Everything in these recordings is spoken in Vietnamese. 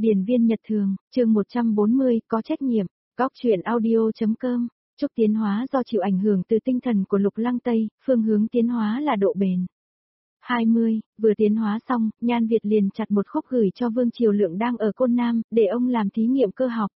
Điền viên Nhật Thường, chương 140, có trách nhiệm, góc truyện audio.com, chúc tiến hóa do chịu ảnh hưởng từ tinh thần của Lục Lăng Tây, phương hướng tiến hóa là độ bền. 20, vừa tiến hóa xong, Nhan Việt liền chặt một khúc gửi cho Vương Triều Lượng đang ở Côn Nam, để ông làm thí nghiệm cơ học.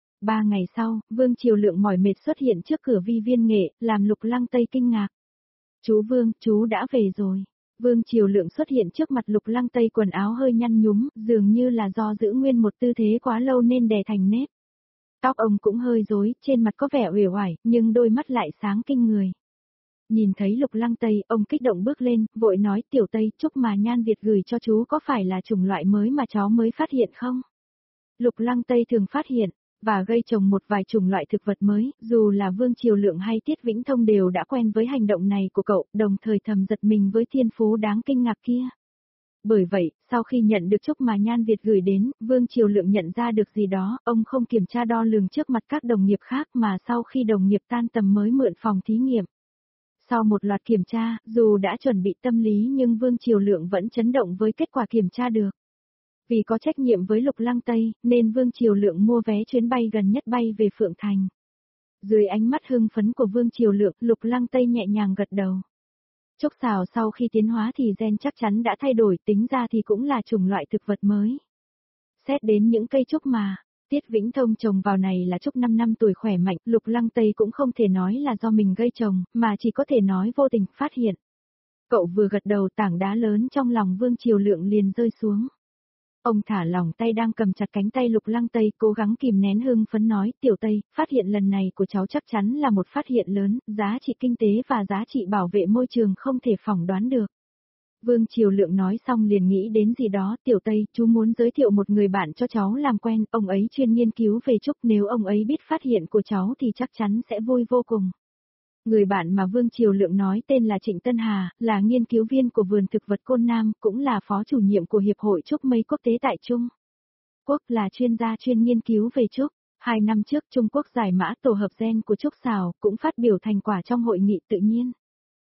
3 ngày sau, Vương Triều Lượng mỏi mệt xuất hiện trước cửa vi viên nghệ, làm Lục Lăng Tây kinh ngạc. Chú Vương, chú đã về rồi. Vương Triều Lượng xuất hiện trước mặt Lục Lăng Tây, quần áo hơi nhăn nhúm, dường như là do giữ nguyên một tư thế quá lâu nên đè thành nếp. Tóc ông cũng hơi rối, trên mặt có vẻ uể oải, nhưng đôi mắt lại sáng kinh người. Nhìn thấy Lục Lăng Tây, ông kích động bước lên, vội nói, Tiểu Tây, chúc mà Nhan Việt gửi cho chú có phải là chủng loại mới mà cháu mới phát hiện không? Lục Lăng Tây thường phát hiện và gây trồng một vài chủng loại thực vật mới, dù là Vương Triều Lượng hay Tiết Vĩnh Thông đều đã quen với hành động này của cậu, đồng thời thầm giật mình với thiên phú đáng kinh ngạc kia. Bởi vậy, sau khi nhận được chúc mà Nhan Việt gửi đến, Vương Triều Lượng nhận ra được gì đó, ông không kiểm tra đo lường trước mặt các đồng nghiệp khác mà sau khi đồng nghiệp tan tầm mới mượn phòng thí nghiệm. Sau một loạt kiểm tra, dù đã chuẩn bị tâm lý nhưng Vương Triều Lượng vẫn chấn động với kết quả kiểm tra được. Vì có trách nhiệm với Lục Lăng Tây, nên Vương Triều Lượng mua vé chuyến bay gần nhất bay về Phượng Thành. Dưới ánh mắt hưng phấn của Vương Triều Lượng, Lục Lăng Tây nhẹ nhàng gật đầu. Trúc xào sau khi tiến hóa thì gen chắc chắn đã thay đổi, tính ra thì cũng là chủng loại thực vật mới. Xét đến những cây trúc mà Tiết Vĩnh Thông trồng vào này là trúc 5 năm tuổi khỏe mạnh, Lục Lăng Tây cũng không thể nói là do mình gây trồng, mà chỉ có thể nói vô tình phát hiện. Cậu vừa gật đầu, tảng đá lớn trong lòng Vương Triều Lượng liền rơi xuống. Ông thả lỏng tay đang cầm chặt cánh tay Lục Lăng Tây, cố gắng kìm nén hưng phấn nói, Tiểu Tây, phát hiện lần này của cháu chắc chắn là một phát hiện lớn, giá trị kinh tế và giá trị bảo vệ môi trường không thể phỏng đoán được. Vương Triều Lượng nói xong liền nghĩ đến gì đó, Tiểu Tây, chú muốn giới thiệu một người bạn cho cháu làm quen, ông ấy chuyên nghiên cứu về trúc, nếu ông ấy biết phát hiện của cháu thì chắc chắn sẽ vui vô cùng. Người bạn mà Vương Triều Lượng nói tên là Trịnh Tân Hà, là nghiên cứu viên của vườn thực vật Côn Nam, cũng là phó chủ nhiệm của Hiệp hội Trúc Mây Quốc tế tại Trung Quốc, là chuyên gia chuyên nghiên cứu về trúc. 2 năm trước Trung Quốc giải mã tổ hợp gen của trúc xào, cũng phát biểu thành quả trong hội nghị tự nhiên.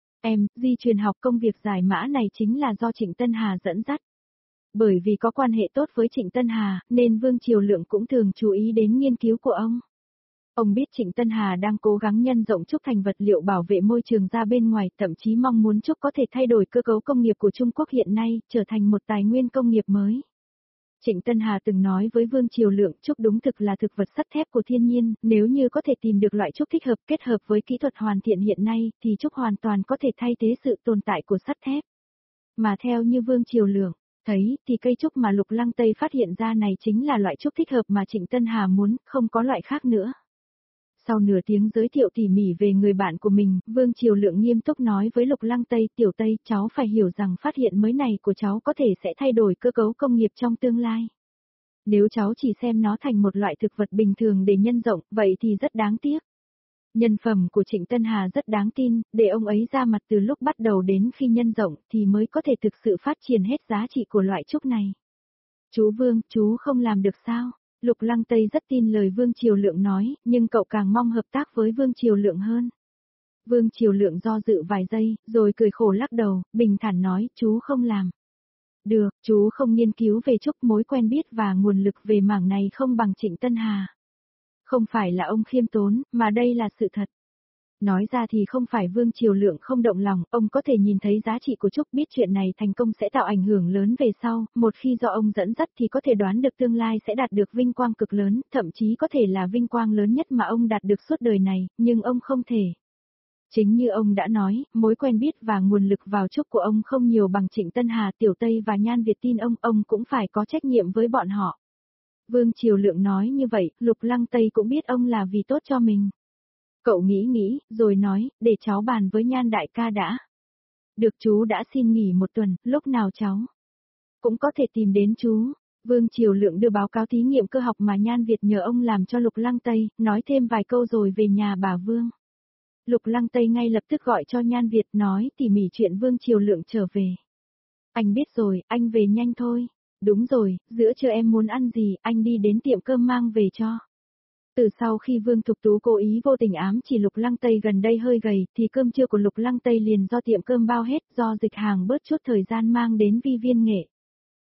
Di truyền học công việc giải mã này chính là do Trịnh Tân Hà dẫn dắt. Bởi vì có quan hệ tốt với Trịnh Tân Hà, nên Vương Triều Lượng cũng thường chú ý đến nghiên cứu của ông. Ông biết Trịnh Tân Hà đang cố gắng nhân rộng trúc thành vật liệu bảo vệ môi trường ra bên ngoài, thậm chí mong muốn trúc có thể thay đổi cơ cấu công nghiệp của Trung Quốc hiện nay, trở thành một tài nguyên công nghiệp mới. Trịnh Tân Hà từng nói với Vương Triều Lượng, trúc đúng thực là thực vật sắt thép của thiên nhiên, nếu như có thể tìm được loại trúc thích hợp kết hợp với kỹ thuật hoàn thiện hiện nay, thì trúc hoàn toàn có thể thay thế sự tồn tại của sắt thép. Mà theo như Vương Triều Lượng thấy, thì cây trúc mà Lục Lăng Tây phát hiện ra này chính là loại trúc thích hợp mà Trịnh Tân Hà muốn, không có loại khác nữa. Sau nửa tiếng giới thiệu tỉ mỉ về người bạn của mình, Vương Triều Lượng nghiêm túc nói với Lục Lăng Tây, Tiểu Tây, cháu phải hiểu rằng phát hiện mới này của cháu có thể sẽ thay đổi cơ cấu công nghiệp trong tương lai. Nếu cháu chỉ xem nó thành một loại thực vật bình thường để nhân rộng, vậy thì rất đáng tiếc. Nhân phẩm của Trịnh Tân Hà rất đáng tin, để ông ấy ra mặt từ lúc bắt đầu đến khi nhân rộng thì mới có thể thực sự phát triển hết giá trị của loại trúc này. Chú Vương, chú không làm được sao? Lục Lăng Tây rất tin lời Vương Triều Lượng nói, nhưng cậu càng mong hợp tác với Vương Triều Lượng hơn. Vương Triều Lượng do dự vài giây, rồi cười khổ lắc đầu, bình thản nói, chú không làm. Được, chú không nghiên cứu về trúc, mối quen biết và nguồn lực về mảng này không bằng Trịnh Tân Hà. Không phải là ông khiêm tốn, mà đây là sự thật. Nói ra thì không phải Vương Triều Lượng không động lòng, ông có thể nhìn thấy giá trị của trúc, biết chuyện này thành công sẽ tạo ảnh hưởng lớn về sau, một khi do ông dẫn dắt thì có thể đoán được tương lai sẽ đạt được vinh quang cực lớn, thậm chí có thể là vinh quang lớn nhất mà ông đạt được suốt đời này, nhưng ông không thể. Chính như ông đã nói, mối quen biết và nguồn lực vào trúc của ông không nhiều bằng Trịnh Tân Hà, Tiểu Tây và Nhan Việt tin ông cũng phải có trách nhiệm với bọn họ. Vương Triều Lượng nói như vậy, Lục Lăng Tây cũng biết ông là vì tốt cho mình. Cậu nghĩ, rồi nói, để cháu bàn với Nhan đại ca đã. Được, chú đã xin nghỉ 1 tuần, lúc nào cháu cũng có thể tìm đến chú. Vương Triều Lượng đưa báo cáo thí nghiệm cơ học mà Nhan Việt nhờ ông làm cho Lục Lăng Tây, nói thêm vài câu rồi về nhà bà Vương. Lục Lăng Tây ngay lập tức gọi cho Nhan Việt, nói tỉ mỉ chuyện Vương Triều Lượng trở về. Anh biết rồi, anh về nhanh thôi. Đúng rồi, giữa trưa em muốn ăn gì, anh đi đến tiệm cơm mang về cho. Từ sau khi Vương Thục Tú cố ý vô tình ám chỉ Lục Lăng Tây gần đây hơi gầy, thì cơm trưa của Lục Lăng Tây liền do tiệm cơm bao hết, do dịch hàng bớt chút thời gian mang đến vi viên nghệ.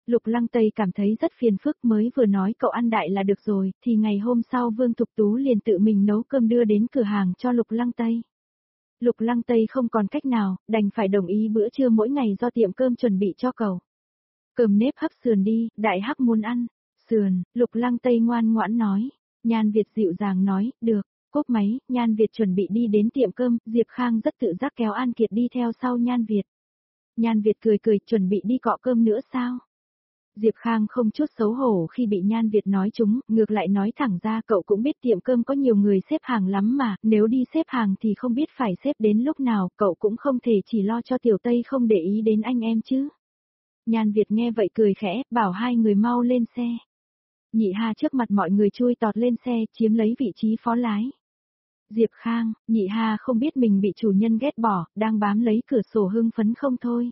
Lục Lăng Tây cảm thấy rất phiền phức, mới vừa nói cậu ăn đại là được rồi, thì ngày hôm sau Vương Thục Tú liền tự mình nấu cơm đưa đến cửa hàng cho Lục Lăng Tây. Lục Lăng Tây không còn cách nào, đành phải đồng ý bữa trưa mỗi ngày do tiệm cơm chuẩn bị cho cậu. Cơm nếp hấp sườn đi, đại hắc muốn ăn. Sườn, Lục Lăng Tây ngoan ngoãn nói. Nhan Việt dịu dàng nói, được. Cốp máy, Nhan Việt chuẩn bị đi đến tiệm cơm, Diệp Khang rất tự giác kéo An Kiệt đi theo sau Nhan Việt. Nhan Việt cười cười, chuẩn bị đi cọ cơm nữa sao? Diệp Khang không chút xấu hổ khi bị Nhan Việt nói trúng, ngược lại nói thẳng ra cậu cũng biết tiệm cơm có nhiều người xếp hàng lắm mà, nếu đi xếp hàng thì không biết phải xếp đến lúc nào, cậu cũng không thể chỉ lo cho Tiểu Tây không để ý đến anh em chứ. Nhan Việt nghe vậy cười khẽ, bảo hai người mau lên xe. Nhị Ha trước mặt mọi người chui tọt lên xe, chiếm lấy vị trí phó lái. Diệp Khang, Nhị Ha không biết mình bị chủ nhân ghét bỏ, đang bám lấy cửa sổ hưng phấn không thôi.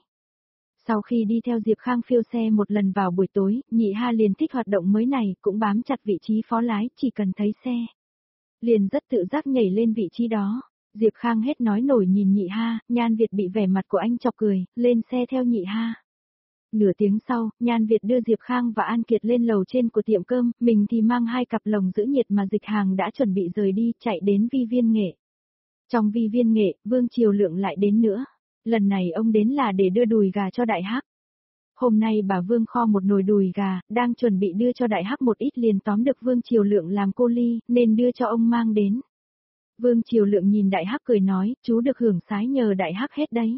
Sau khi đi theo Diệp Khang phiêu xe một lần vào buổi tối, Nhị Ha liền thích hoạt động mới này, cũng bám chặt vị trí phó lái, chỉ cần thấy xe. Liền rất tự giác nhảy lên vị trí đó. Diệp Khang hết nói nổi nhìn Nhị Ha, Nhan Việt bị vẻ mặt của anh chọc cười, lên xe theo Nhị Ha. Nửa tiếng sau, Nhan Việt đưa Diệp Khang và An Kiệt lên lầu trên của tiệm cơm, mình thì mang hai cặp lồng giữ nhiệt mà Dịch Hàng đã chuẩn bị rời đi, chạy đến Vi Viên Nghệ. Trong Vi Viên Nghệ, Vương Triều Lượng lại đến nữa. Lần này ông đến là để đưa đùi gà cho Đại Hắc. Hôm nay bà Vương kho một nồi đùi gà, đang chuẩn bị đưa cho Đại Hắc một ít liền tóm được Vương Triều Lượng làm cô ly, nên đưa cho ông mang đến. Vương Triều Lượng nhìn Đại Hắc cười nói, chú được hưởng sái nhờ Đại Hắc hết đấy.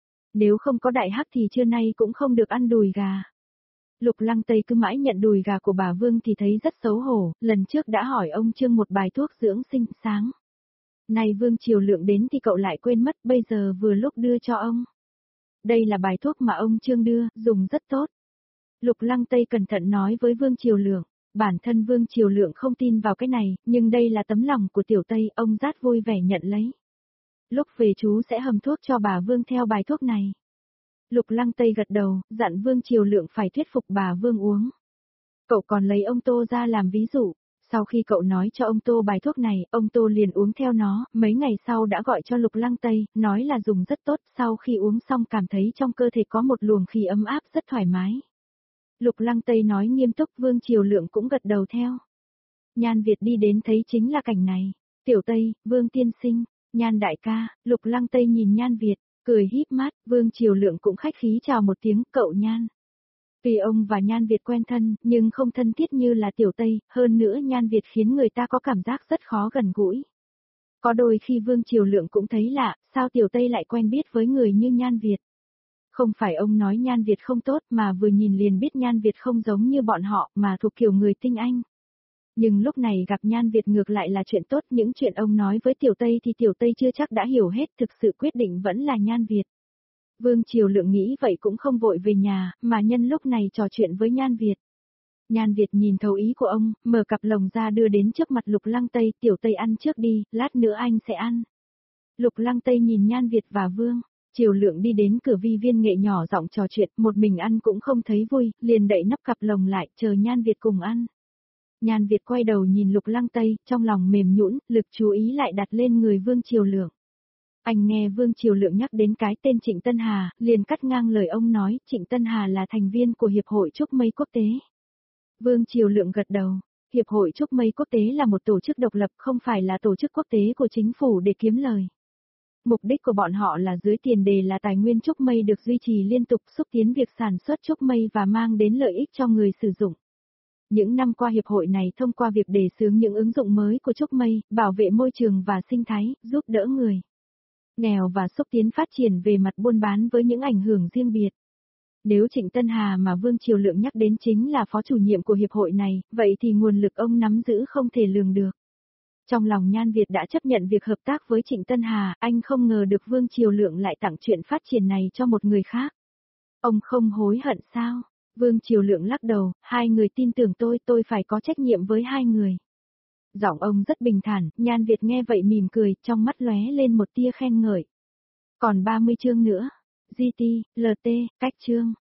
Nếu không có Đại Hắc thì trưa nay cũng không được ăn đùi gà. Lục Lăng Tây cứ mãi nhận đùi gà của bà Vương thì thấy rất xấu hổ, lần trước đã hỏi ông Trương một bài thuốc dưỡng sinh sáng. Này Vương Triều Lượng đến thì cậu lại quên mất, bây giờ vừa lúc đưa cho ông. Đây là bài thuốc mà ông Trương đưa, dùng rất tốt. Lục Lăng Tây cẩn thận nói với Vương Triều Lượng, bản thân Vương Triều Lượng không tin vào cái này, nhưng đây là tấm lòng của Tiểu Tây, ông rất vui vẻ nhận lấy. Lúc về chú sẽ hầm thuốc cho bà Vương theo bài thuốc này. Lục Lăng Tây gật đầu, dặn Vương Triều Lượng phải thuyết phục bà Vương uống. Cậu còn lấy ông Tô ra làm ví dụ. Sau khi cậu nói cho ông Tô bài thuốc này, ông Tô liền uống theo nó, mấy ngày sau đã gọi cho Lục Lăng Tây, nói là dùng rất tốt, sau khi uống xong cảm thấy trong cơ thể có một luồng khí ấm áp rất thoải mái. Lục Lăng Tây nói nghiêm túc, Vương Triều Lượng cũng gật đầu theo. Nhan Việt đi đến thấy chính là cảnh này. Tiểu Tây, Vương tiên sinh, Nhan đại ca, Lục Lăng Tây nhìn Nhan Việt, cười híp mắt, Vương Triều Lượng cũng khách khí chào một tiếng, cậu Nhan. Tuy ông và Nhan Việt quen thân, nhưng không thân thiết như là Tiểu Tây, hơn nữa Nhan Việt khiến người ta có cảm giác rất khó gần gũi. Có đôi khi Vương Triều Lượng cũng thấy lạ, sao Tiểu Tây lại quen biết với người như Nhan Việt. Không phải ông nói Nhan Việt không tốt mà vừa nhìn liền biết Nhan Việt không giống như bọn họ mà thuộc kiểu người tinh anh. Nhưng lúc này gặp Nhan Việt ngược lại là chuyện tốt, những chuyện ông nói với Tiểu Tây thì Tiểu Tây chưa chắc đã hiểu hết, thực sự quyết định vẫn là Nhan Việt. Vương Triều Lượng nghĩ vậy cũng không vội về nhà, mà nhân lúc này trò chuyện với Nhan Việt. Nhan Việt nhìn thấu ý của ông, mở cặp lồng ra đưa đến trước mặt Lục Lăng Tây, Tiểu Tây ăn trước đi, lát nữa anh sẽ ăn. Lục Lăng Tây nhìn Nhan Việt và Vương Triều Lượng đi đến cửa Vi Viên Nghệ nhỏ giọng trò chuyện, một mình ăn cũng không thấy vui, liền đậy nắp cặp lồng lại, chờ Nhan Việt cùng ăn. Nhan Việt quay đầu nhìn Lục Lăng Tây, trong lòng mềm nhũn, lực chú ý lại đặt lên người Vương Triều Lượng. Anh nghe Vương Triều Lượng nhắc đến cái tên Trịnh Tân Hà, liền cắt ngang lời ông nói, Trịnh Tân Hà là thành viên của Hiệp hội Trúc Mây Quốc tế. Vương Triều Lượng gật đầu, Hiệp hội Trúc Mây Quốc tế là một tổ chức độc lập, không phải là tổ chức quốc tế của chính phủ để kiếm lời. Mục đích của bọn họ là dưới tiền đề là tài nguyên trúc mây được duy trì liên tục, xúc tiến việc sản xuất trúc mây và mang đến lợi ích cho người sử dụng. Những năm qua hiệp hội này thông qua việc đề xướng những ứng dụng mới của trúc mây, bảo vệ môi trường và sinh thái, giúp đỡ người nghèo và xúc tiến phát triển về mặt buôn bán với những ảnh hưởng riêng biệt. Nếu Trịnh Tân Hà mà Vương Triều Lượng nhắc đến chính là phó chủ nhiệm của hiệp hội này, vậy thì nguồn lực ông nắm giữ không thể lường được. Trong lòng Nhan Việt đã chấp nhận việc hợp tác với Trịnh Tân Hà, anh không ngờ được Vương Triều Lượng lại tặng chuyện phát triển này cho một người khác. Ông không hối hận sao? Vương Triều Lượng lắc đầu, hai người tin tưởng tôi phải có trách nhiệm với hai người. Giọng ông rất bình thản, Nhan Việt nghe vậy mỉm cười, trong mắt lóe lên một tia khen ngợi. Còn 30 chương nữa. GT, LT, cách chương.